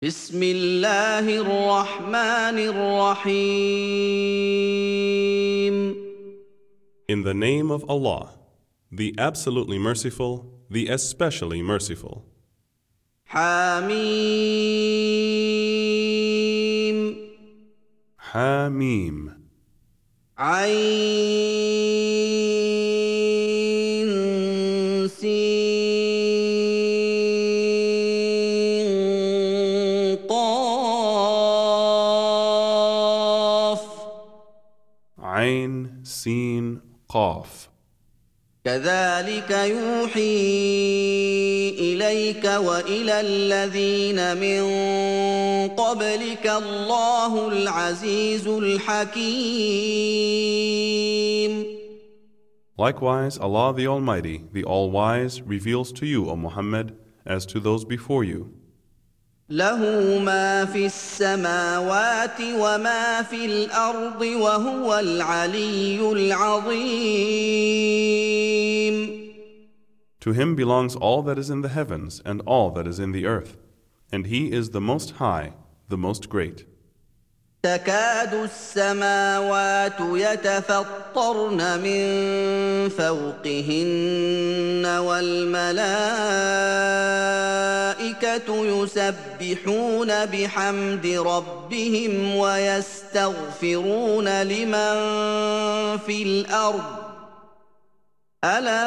بسم الله الرحمن الرحيم. In the name of Allah, the absolutely merciful, the especially merciful. حميم. Hamim. عين سين قاف. Ain, Sin, Qaf. كذلك يوحي إليك وإلى الذين من قبلك الله العزيز الحكيم. Likewise, Allah the Almighty, the All-Wise, reveals to you, O Muhammad, as to those before you. له ما في السماوات وما في الأرض وهو العلي العظيم. To him belongs all that is in the heavens and all that is in the earth, and he is the Most High, the Most Great. تكاد السماوات يتفطرن من فوقهن والملائكة يسبحون بحمد ربهم ويستغفرون لمن في الأرض ألا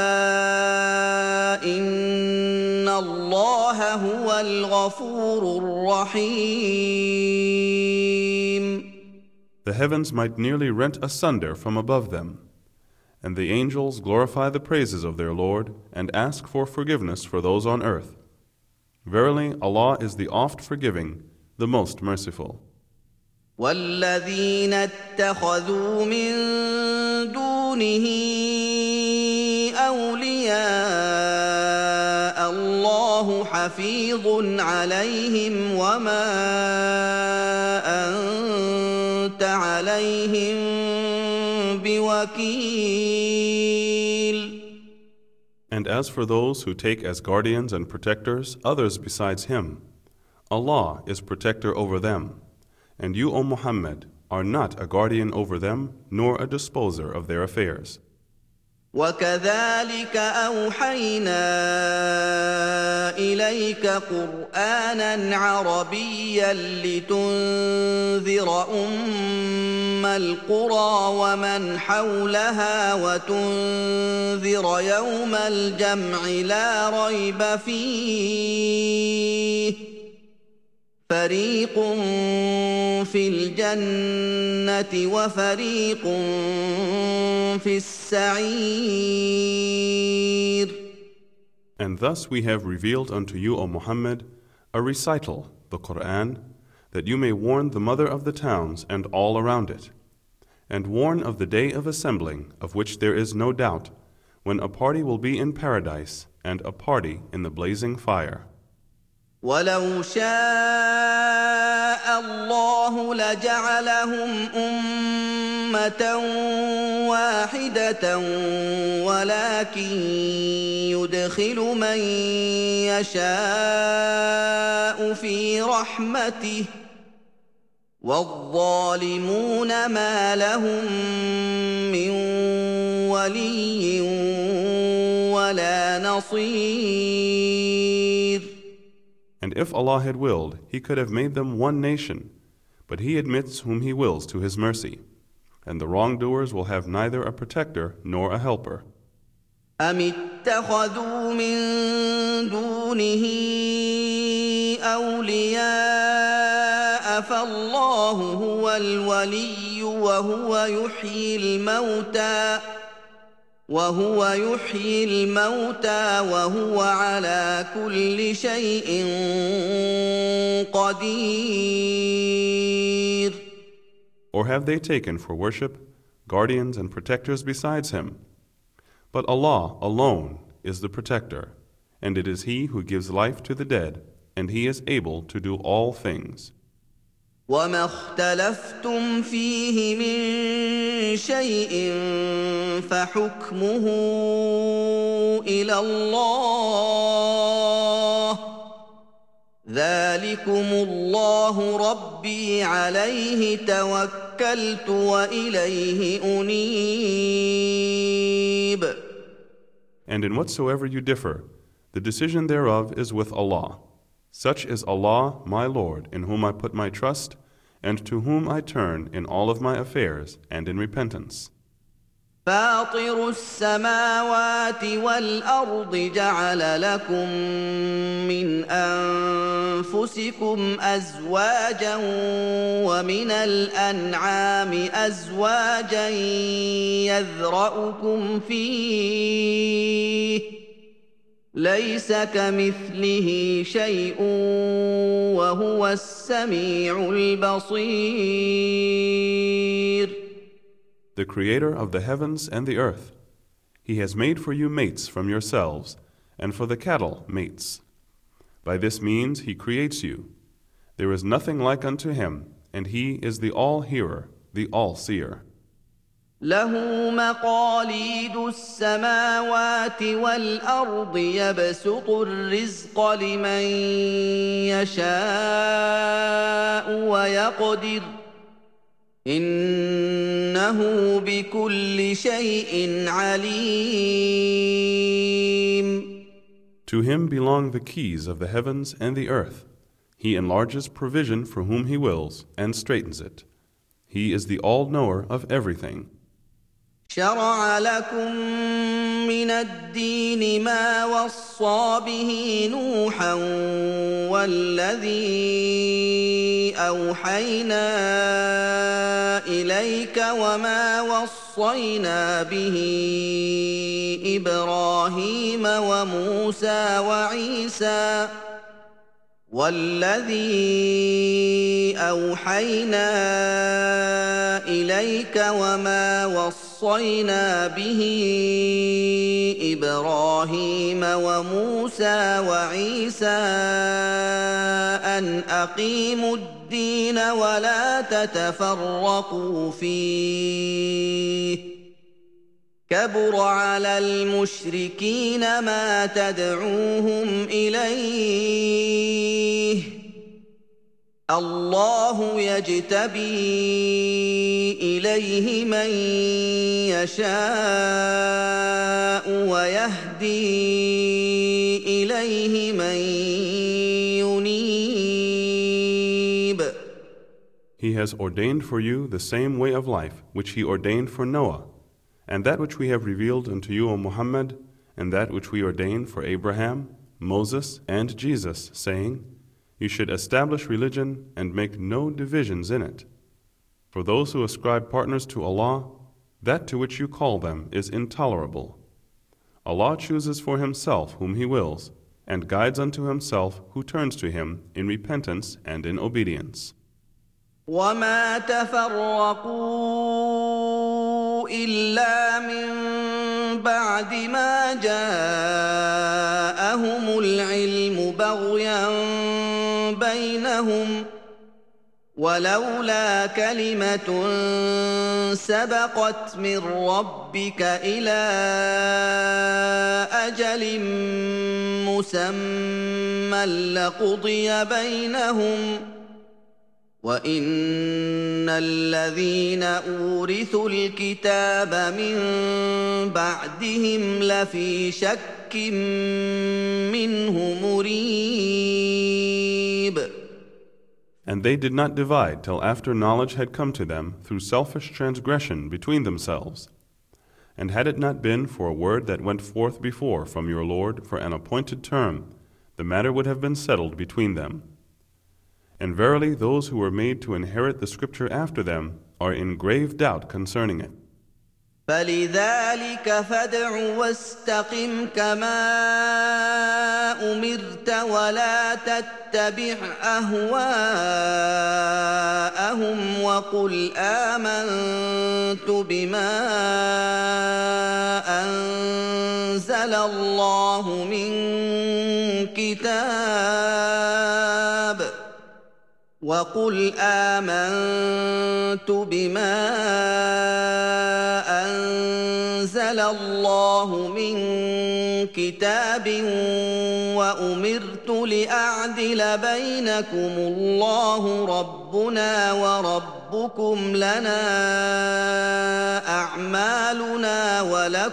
إن الله هو الغفور الرحيم. The heavens might nearly rent asunder from above them, and the angels glorify the praises of their Lord and ask for forgiveness for those on earth. Verily, Allah is the oft forgiving, the most merciful. والذين اتخذوا من دونه أولياء الله حفيظ عليهم وما أنت عليهم بوكيل. And as for those who take as guardians and protectors others besides Him, Allah is protector over them, and you, O Muhammad, are not a guardian over them nor a disposer of their affairs. وكذلك أوحينا إليك قرآنا عربيا لتنذر أم القرى ومن حولها وتنذر يوم الجمع لا ريب فيه فريق في الجنة وفريق في السعير. And thus we have revealed unto you, O Muhammad, a recital, the Qur'an, that you may warn the mother of the towns and all around it, and warn of the day of assembling, of which there is no doubt, when a party will be in paradise and a party in the blazing fire. ولو شاء الله لجعلهم أمة واحدة ولكن يدخل من يشاء في رحمته والظالمون ما لهم من ولي ولا نصير. And if Allah had willed, He could have made them one nation, but He admits whom He wills to His mercy, and the wrongdoers will have neither a protector nor a helper. أم اتخذوا من دونه أولياء فالله هو الولي وهو يحيي الموتى وهو على كل شيء قدير. Or have they taken for worship guardians and protectors besides Him? But Allah alone is the protector, and it is He who gives life to the dead, and He is able to do all things. وما اختلفتم فيه من شيء فحكمه إلى الله ذلكم الله ربي عليه توكلت وإليه أنيب. And in whatsoever you differ, the decision thereof is with Allah. Such is Allah, my Lord, in whom I put my trust, and to whom I turn in all of my affairs and in repentance. فاطر السماوات والأرض جعل لكم من أنفسكم أزواجا ومن الأنعام أزواجا يذرأكم فيه ليس كمثله شيء وهو السميع البصير. The Creator of the heavens and the earth, He has made for you mates from yourselves, and for the cattle mates. By this means He creates you. There is nothing like unto Him, and He is the All-Hearer, the All-Seer. له مقاليد السماوات والأرض يبسط الرزق لمن يشاء ويقدر إنه بكل شيء عليم. To Him belong the keys of the heavens and the earth. He enlarges provision for whom He wills and straightens it. He is the all-knower of everything. شرع لكم من الدين ما وصى به نوحا والذي أوحينا إليك وما وصينا به إبراهيم وموسى وعيسى والذي أوحينا إليك وما وصينا به إبراهيم وموسى وعيسى أن أقيموا الدين ولا تتفرقوا فيه كبر على المشركين ما تدعوهم إليه الله يجتبي إليه من يشاء ويهدي إليه من ينيب. He has ordained for you the same way of life which He ordained for Noah, and that which we have revealed unto you, O Muhammad, and that which we ordained for Abraham, Moses, and Jesus, saying, You should establish religion and make no divisions in it. For those who ascribe partners to Allah, that to which you call them is intolerable. Allah chooses for Himself whom He wills, and guides unto Himself who turns to Him in repentance and in obedience. وما تفرقوا إلا من بعد ما جاءهم العلم بغيا بينهم ولولا كلمة سبقت من ربك إلى أجل مسمى لقضي بينهم وإن الذين أورثوا الكتاب من بعدهم لفي شك منه مريب. And they did not divide till after knowledge had come to them through selfish transgression between themselves. And had it not been for a word that went forth before from your Lord for an appointed term, the matter would have been settled between them. And verily those who were made to inherit the scripture after them are in grave doubt concerning it. فلذلك فادع واستقم كما أمرت ولا تتبع أهواءهم وقل آمنت بما أنزل الله من كتاب وقل آمنت بما أنزل الله من كتاب وأمرت لأعدل بينكم الله ربنا وربكم لنا أعمالنا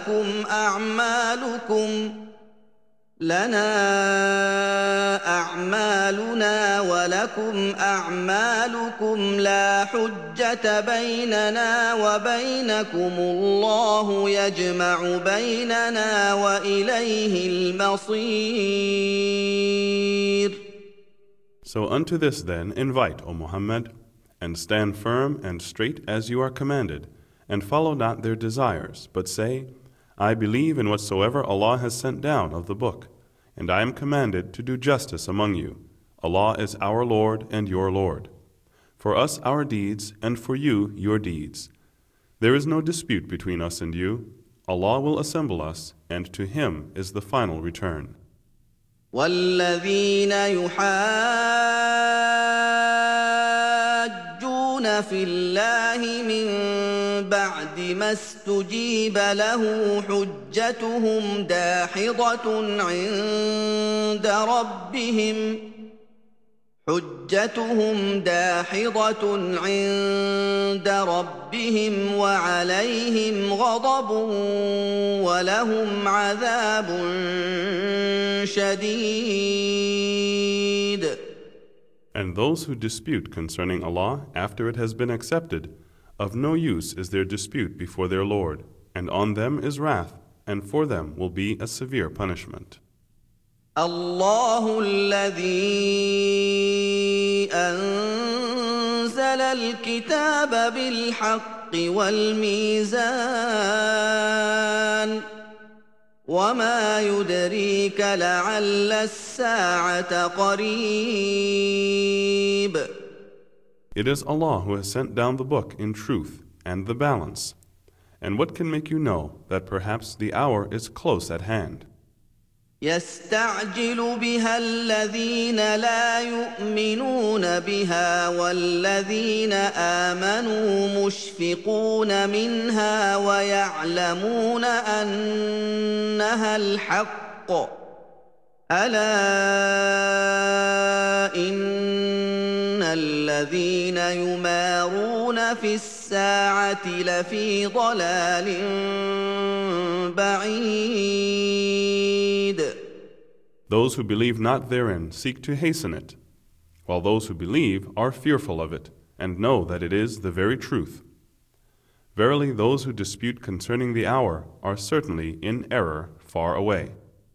ولكم أعمالكم لا حجة بيننا وبينكم الله يجمع بيننا وإليه المصير. So unto this then invite, O Muhammad, and stand firm and straight as you are commanded, and follow not their desires, but say, I believe in whatsoever Allah has sent down of the book, and I am commanded to do justice among you. Allah is our Lord and your Lord. For us our deeds, and for you your deeds. There is no dispute between us and you. Allah will assemble us, and to Him is the final return. وَالَّذِينَ يُحَاجُّونَ فِي اللَّهِ مِن بَعْدِ مَا اسْتُجِيبَ لَهُ حُجَّتُهُمْ داحضة عند ربهم وعليهم غضب ولهم عذاب شديد. And those who dispute concerning Allah after it has been accepted, of no use is their dispute before their Lord, and on them is wrath, and for them will be a severe punishment. الله الذي أنزل الكتاب بالحق والميزان وما يدريك لعل الساعة قريب. It is Allah who has sent down the book in truth and the balance. And what can make you know that perhaps the hour is close at hand? يستعجل بها الذين لا يؤمنون بها والذين آمنوا مشفقون منها ويعلمون أنها الحق ألا إن الذين يمارون في الساعة لفي ضلال بعيد. Those who believe not therein seek to hasten it, while those who believe are fearful of it and know that it is the very truth. Verily, those who dispute concerning the hour are certainly in error far away.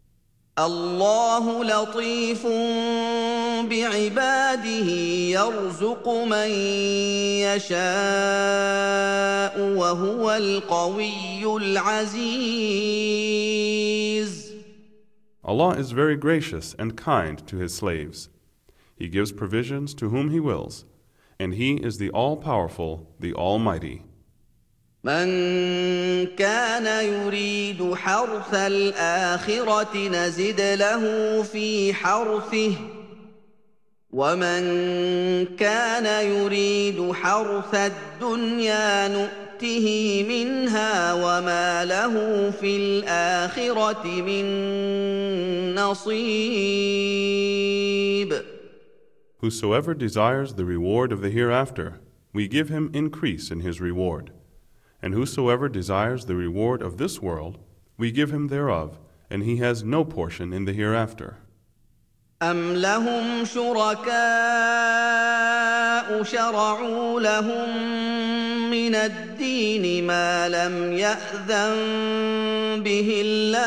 الله لطيف بعباده يرزق من يشاء وهو القوي العزيز. Allah is very gracious and kind to His slaves. He gives provisions to whom He wills, and He is the all-powerful, the Almighty. من كان يريد حرث الآخرة نزد له في حرثه ومن كان يريد حرث الدنيا نؤته منها وما له في الآخرة من نصيب. Whosoever desires the reward of the hereafter, we give him increase in his reward. And whosoever desires the reward of this world, we give him thereof, and he has no portion in the hereafter. أَمْ لَهُمْ شُرَكَاءُ شَرَعُوا لَهُم مِّنَ الدِّينِ مَا لَمْ يَأْذَن بِهِ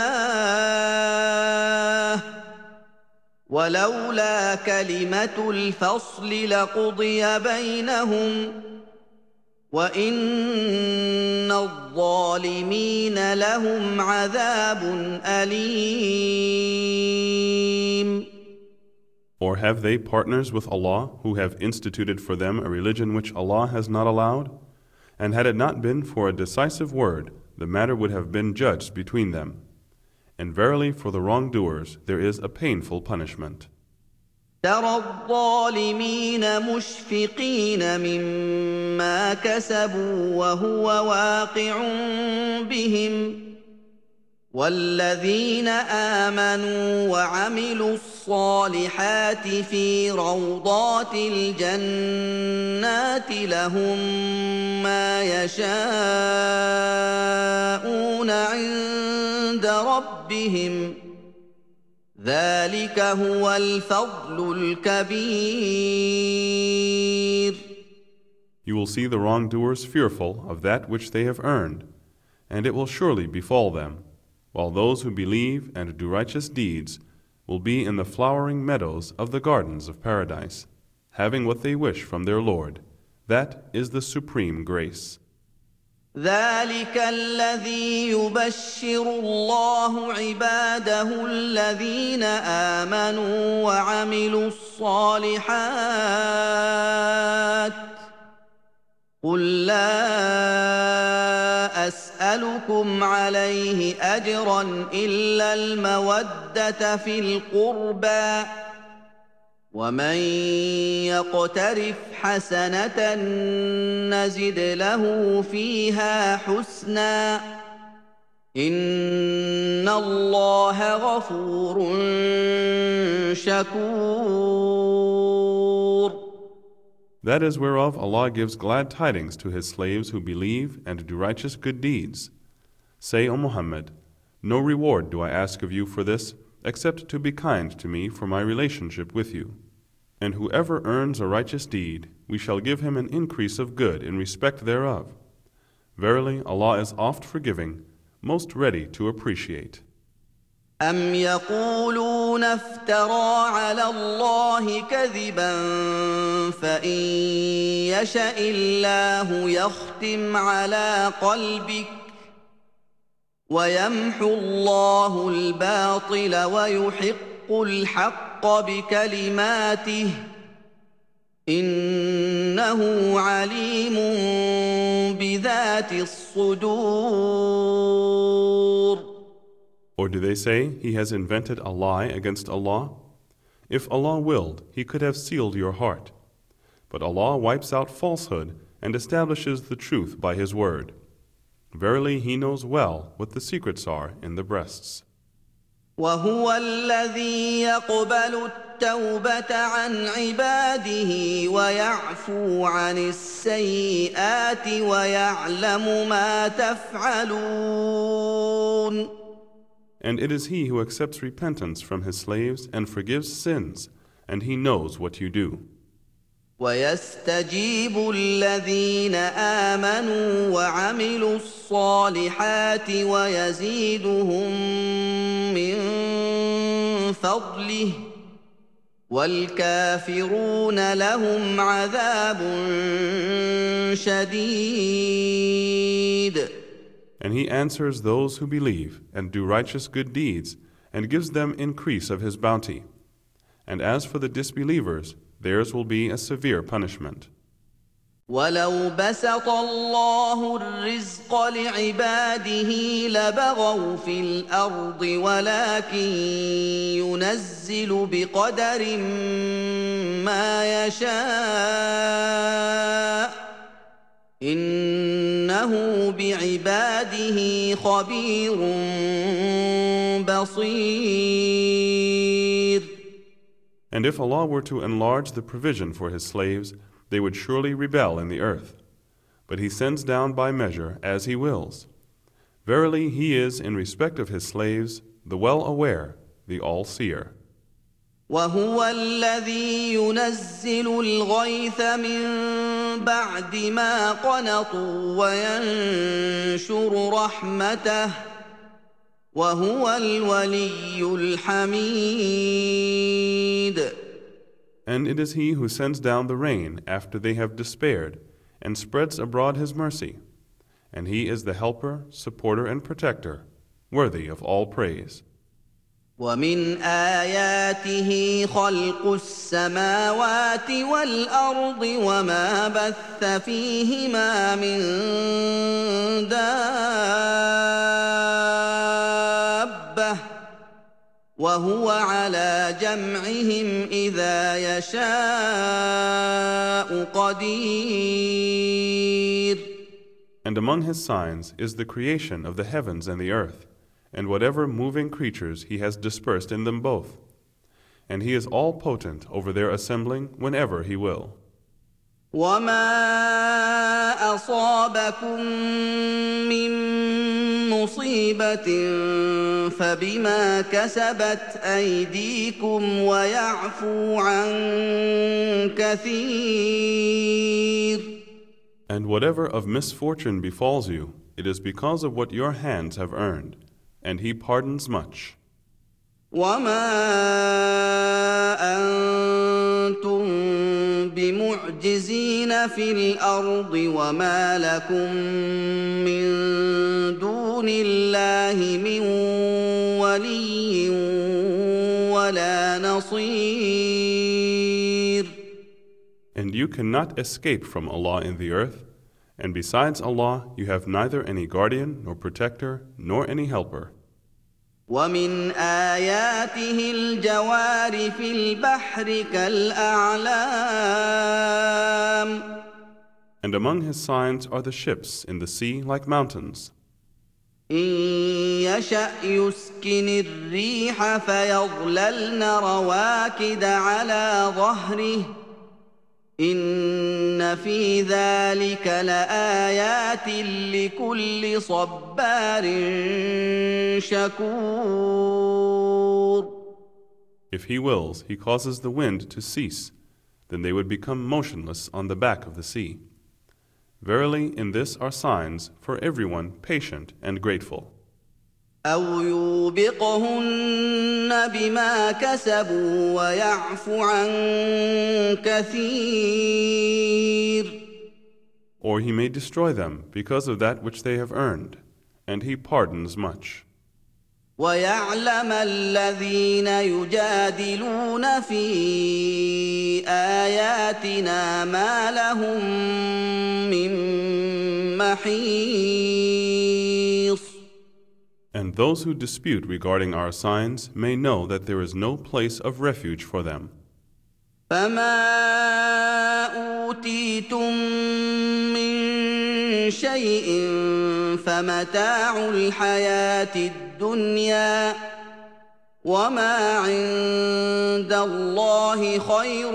اللَّهُ وَلَوْلَا كَلِمَةُ الْفَصْلِ لَقُضِيَ بَيْنَهُمْ وَإِنَّ الظَّالِمِينَ لَهُمْ عَذَابٌ أَلِيمٌ. Or have they partners with Allah who have instituted for them a religion which Allah has not allowed? And had it not been for a decisive word, the matter would have been judged between them. And verily for the wrongdoers there is a painful punishment. ترى الظالمين مشفقين مما كسبوا وهو واقع بهم والذين آمنوا وعملوا الصالحات في روضات الجنات لهم ما يشاءون عند ربهم ذلك هو الفضل الكبير. You will see the wrongdoers fearful of that which they have earned, and it will surely befall them, while those who believe and do righteous deeds will be in the flowering meadows of the gardens of paradise, having what they wish from their Lord. That is the supreme grace. ذلك الذي يبشر الله عباده الذين آمنوا وعملوا الصالحات قل لا أسألكم عليه أجرا إلا المودة في القربى ومن يقترف حسنة نزد له فيها حسنا إن الله غفور شكور. That is whereof Allah gives glad tidings to His slaves who believe and do righteous good deeds. Say, O Muhammad, no reward do I ask of you for this, except to be kind to me for my relationship with you. And whoever earns a righteous deed, we shall give him an increase of good in respect thereof. Verily, Allah is oft forgiving, most ready to appreciate. أم يقولون افترى على الله كذبا فإن يشأ الله يختم على قلبك ويمحو الله الباطل ويحق الحق بكلماته إنه عليم بذات الصدور. Or do they say, he has invented a lie against Allah? If Allah willed, He could have sealed your heart. But Allah wipes out falsehood and establishes the truth by His word. Verily, He knows well what the secrets are in the breasts. وهو الذي يقبل التوبة عن عباده ويعفو عن السيئات ويعلم ما تفعلون. And it is He who accepts repentance from His slaves and forgives sins, and He knows what you do. ويستجيب الذين آمنوا وعملوا الصالحات ويزيدهم من فضله والكافرون لهم عذاب شديد. And He answers those who believe and do righteous good deeds and gives them increase of His bounty. And as for the disbelievers, theirs will be a severe punishment. ولو بسط الله الرزق لعباده لبغوا في الأرض ولكن ينزل بقدر ما يشاء إنه بعباده خبير بصير. And if Allah were to enlarge the provision for His slaves, they would surely rebel in the earth. But He sends down by measure as He wills. Verily, He is, in respect of His slaves, the well-aware, the all-seer. وهو الذي ينزل الغيث من بعد ما قنطوا وينشر رحمته وهو الولي الحميد. And it is He who sends down the rain after they have despaired, and spreads abroad His mercy. And He is the helper, supporter, and protector, worthy of all praise. ومن آياته خلق السماوات والأرض وما بث فيهما من دابة وهو على جمعهم إذا يشاء قدير. And among his signs is the creation of the heavens and the earth, and whatever moving creatures he has dispersed in them both. And he is all potent over their assembling whenever he will. وما أصابكم من مصيبة فبما كسبت أيديكم ويعفو عن كثير. And whatever of misfortune befalls you, it is because of what your hands have earned, and he pardons much. وما أنتم بمعجزين في الأرض وما لكم من دون الله من ولي ولا نصير. And you cannot escape from Allah in the earth, and besides Allah you have neither any guardian nor protector nor any helper. ومن آياته الجوار في البحر كالأعلام. And among his signs are the ships in the sea like mountains. إن يشأ يسكن الريح فيظللن رواكد على ظهره إن في ذلك لآيات لكل صبار شكور. If he wills, he causes the wind to cease, then they would become motionless on the back of the sea. Verily, in this are signs for everyone patient and grateful. أو يوبقهن بما كسبوا ويعفو عن كثير. Or he may destroy them because of that which they have earned, and he pardons much. ويعلم الذين يجادلون في آياتنا ما لهم من محيص. And those who dispute regarding our signs may know that there is no place of refuge for them. فما أوتيتم من شيء فمتاع الحياة الدنيا وما عند الله خير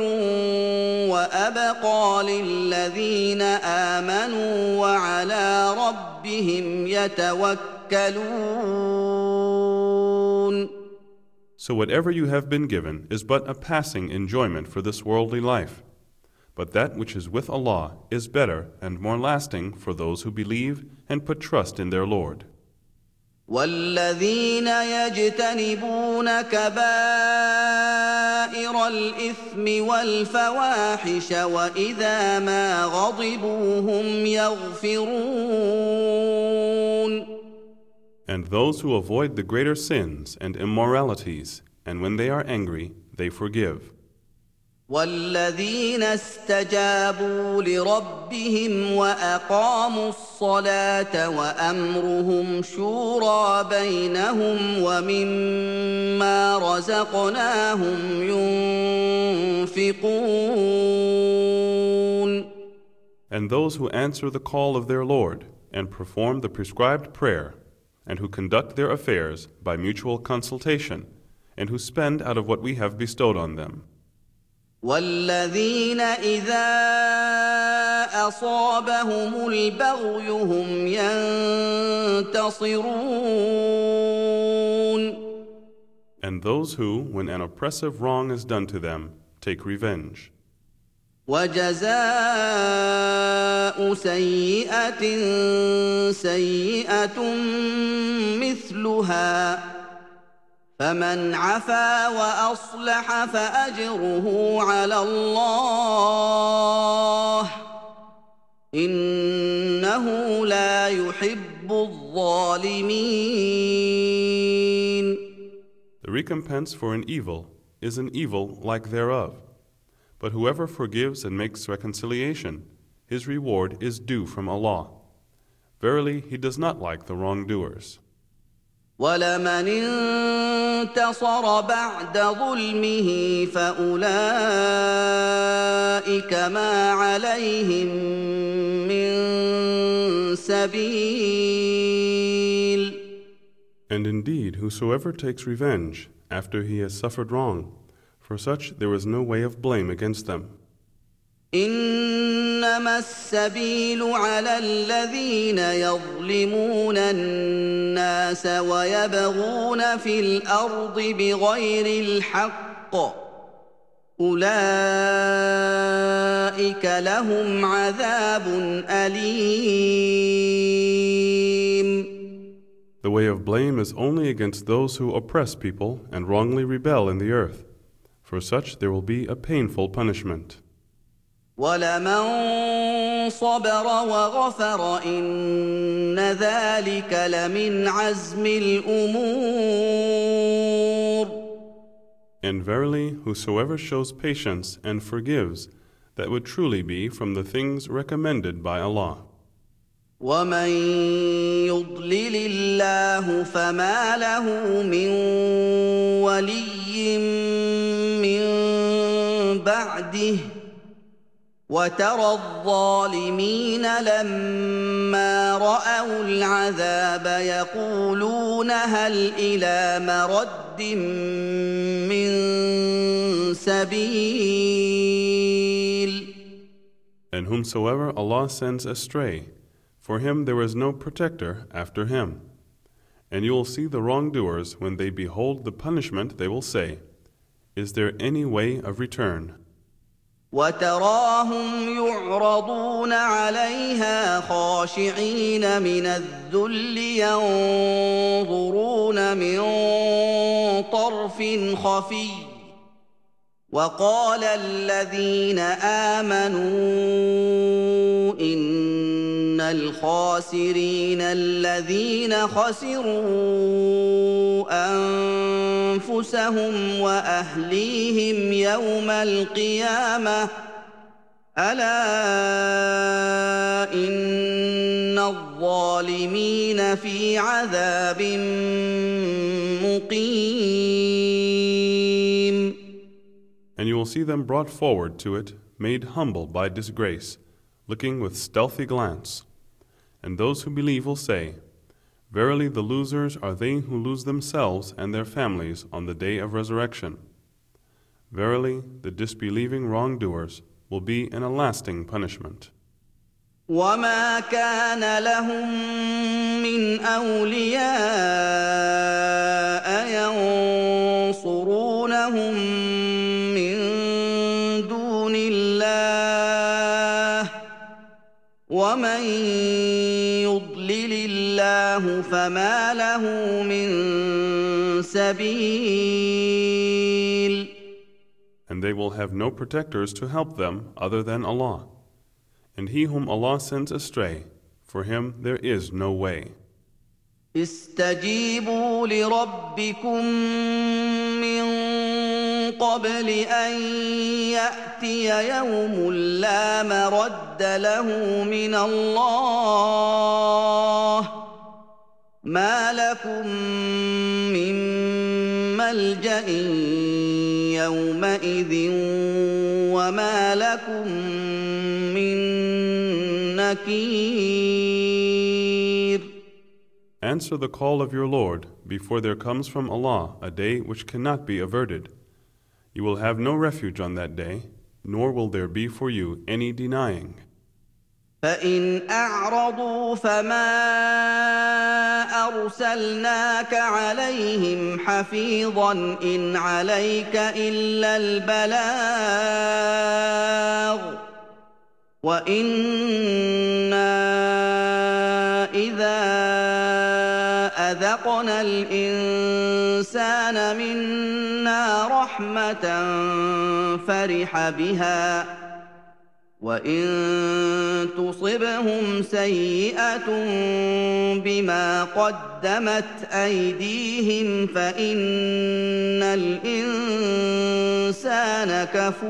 وأبقى للذين آمنوا وعلى ربهم يتوكلون. So whatever you have been given is but a passing enjoyment for this worldly life. But that which is with Allah is better and more lasting for those who believe and put trust in their Lord. والذين يجتنبون كبائر الإثم والفواحش وإذا ما غضبوا هم يغفرون. And those who avoid the greater sins and immoralities, and when they are angry, they forgive. والذين استجابوا لربهم وأقاموا الصلاة وأمرهم شورى بينهم ومما رزقناهم ينفقون. And those who answer the call of their Lord and perform the prescribed prayer, and who conduct their affairs by mutual consultation, and who spend out of what we have bestowed on them. والذين إذا أصابهم البغي هم ينتصرون. And those who, when an oppressive wrong is done to them, take revenge. وجزاء سيئة سيئة مثلها فمن عفا وأصلح فأجره على الله إنه لا يحب الظالمين. The recompense for an evil is an evil like thereof. But whoever forgives and makes reconciliation, his reward is due from Allah. Verily, He does not like the wrongdoers. وَلَمَنِ انتصر بعد ظلمه فأولئك ما عليهم من سبيل. And indeed, whosoever takes revenge after he has suffered wrong, for such there is no way of blame against them. إنما السبيل على الذين يظلمون الناس ويبغون في الأرض بغير الحق أولئك لهم عذاب أليم. The way of blame is only against those who oppress people and wrongly rebel in the earth. For such there will be a painful punishment. وَلَمَن صَبَرَ وَغَفَرَ إِنَّ ذَلِكَ لَمِنْ عَزْمِ الْأُمُورِ. And verily, whosoever shows patience and forgives, that would truly be from the things recommended by Allah. وَمَن يُضْلِلِ اللَّهُ فَمَا لَهُ مِن وَلِيٍّ مِّن بَعْدِهِ وَتَرَى الظَّالِمِينَ لَمَّا رَأَوُا الْعَذَابَ يَقُولُونَ هَلْ إِلَىٰ مَرَدٍّ مِّن سَبِيلٍ. And whomsoever Allah sends astray, for him there is no protector after him. And you will see the wrongdoers when they behold the punishment, they will say, is there any way of return? وَتَرَاهُمْ يُعْرَضُونَ عَلَيْهَا خَاشِعِينَ مِنَ الذُّلِّ يَنظُرُونَ مِن طَرْفٍ خَفِيٍّ وَقَالَ الَّذِينَ آمَنُوا إِنَّ الْخَاسِرِينَ الَّذِينَ خَسِرُوا أَنفُسَهُمْ وَأَهْلِيهِمْ يَوْمَ الْقِيَامَةِ أَلَا إِنَّ الظَّالِمِينَ فِي عَذَابٍ مُقِيمٍ. And you will see them brought forward to it, made humble by disgrace, looking with stealthy glance. And those who believe will say, verily the losers are they who lose themselves and their families on the day of resurrection. Verily, the disbelieving wrongdoers will be in a lasting punishment. وَمَا كَانَ لَهُم مِّنْ أَوْلِيَاءَ يَنصُرُونَهُم مِّن دُونِ اللَّهِ وَمَن يُضْلِلِ اللَّهُ فَمَا لَهُ مِن سَبِيلٍ. And they will have no protectors to help them other than Allah. And he whom Allah sends astray, for him there is no way. استجيبوا لربكم من قبل أن يأتي يوم لا مرد له من الله ما لكم من ملجأ يومئذ وما لكم من نكير. Answer the call of your Lord before there comes from Allah a day which cannot be averted. You will have no refuge on that day, nor will there be for you any denying. فَإِنْ أَعْرَضُوا فَمَا أَرْسَلْنَاكَ عَلَيْهِمْ حَفِيظًا إِنْ عَلَيْكَ إِلَّا الْبَلَاغُ وَإِنَّا إِذَا أَذَقْنَا الْإِنسَانَ مِنَّا رَحْمَةً فَرِحَ بِهَا وَإِن تُصِبْهُمْ سَيِّئَةٌ بِمَا قَدَّمَتْ أَيْدِيهِمْ فَإِنَّ الْإِنسَانَ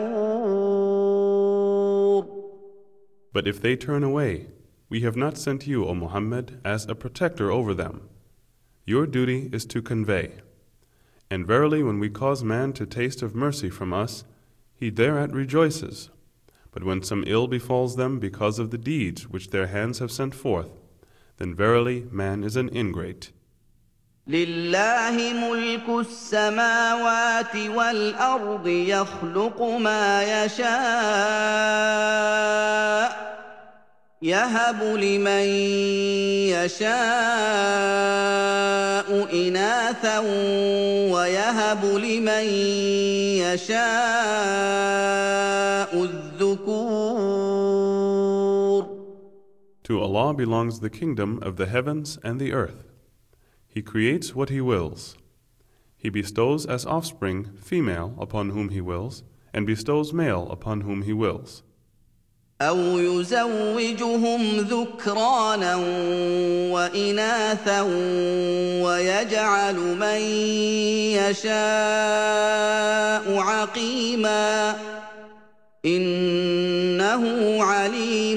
كَفُورٌ. But if they turn away, we have not sent you, O Muhammad, as a protector over them. Your duty is to convey. And verily, when we cause man to taste of mercy from us, he thereat rejoices. But when some ill befalls them because of the deeds which their hands have sent forth, then verily man is an ingrate. لله ملك السماوات والأرض يخلق ما يشاء يهب لمن يشاء إناثا ويهب لمن يشاء الذكور. To Allah belongs the kingdom of the heavens and the earth. He creates what He wills. He bestows as offspring female upon whom He wills, and bestows male upon whom He wills. أو يزوجهم ذكرانا وإناثا ويجعل من يشاء عقيما إنه عليم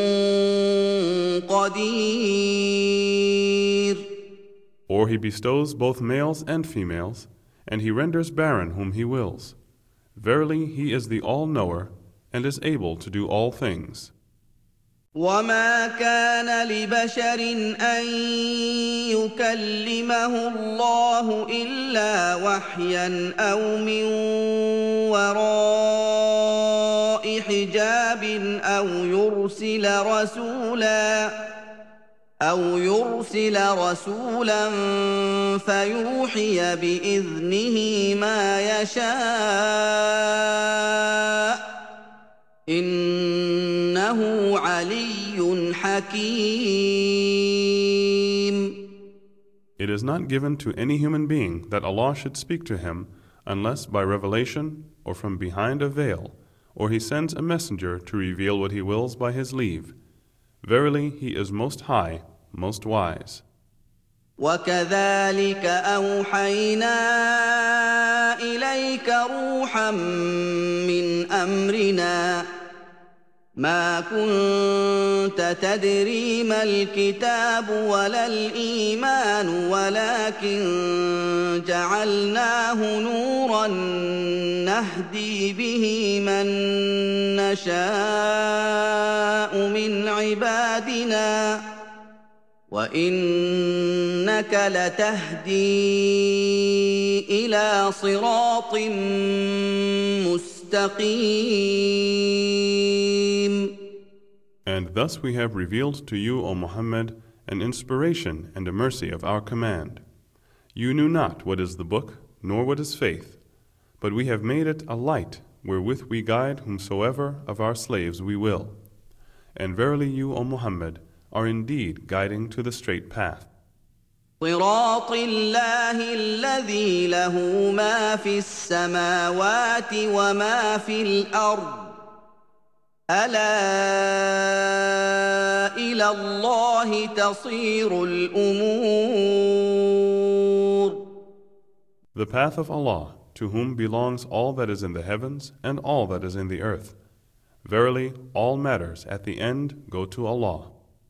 قدير. Or He bestows both males and females, and He renders barren whom He wills. Verily, He is the all-knower, and is able to do all things. وما كان لبشر أن يكلمه الله إلا وحيا أو من وراء حجاب أو يرسل رسولا فيوحي بإذنه ما يشاء إنه علي حكيم. It is not given to any human being that Allah should speak to him unless by revelation or from behind a veil, or He sends a messenger to reveal what He wills by His leave. Verily, He is most high, most wise. وكذلك أوحينا إليك روحا من أمرنا ما كنت تدري ما الكتاب ولا الإيمان ولكن جعلناه نورا نهدي به من نشاء من عبادنا وإنك لتهدي إلى صراط مستقيم. And thus we have revealed to you, O Muhammad, an inspiration and a mercy of our command. You knew not what is the book, nor what is faith, but we have made it a light wherewith we guide whomsoever of our slaves we will. And verily you, O Muhammad, are indeed guiding to the straight path. صراط الله الذي له ما في السماوات وما في الأرض ألا إلى الله تصير الأمور. The path of Allah, to whom belongs all that is in the heavens and all that is in the earth. Verily, all matters at the end go to Allah.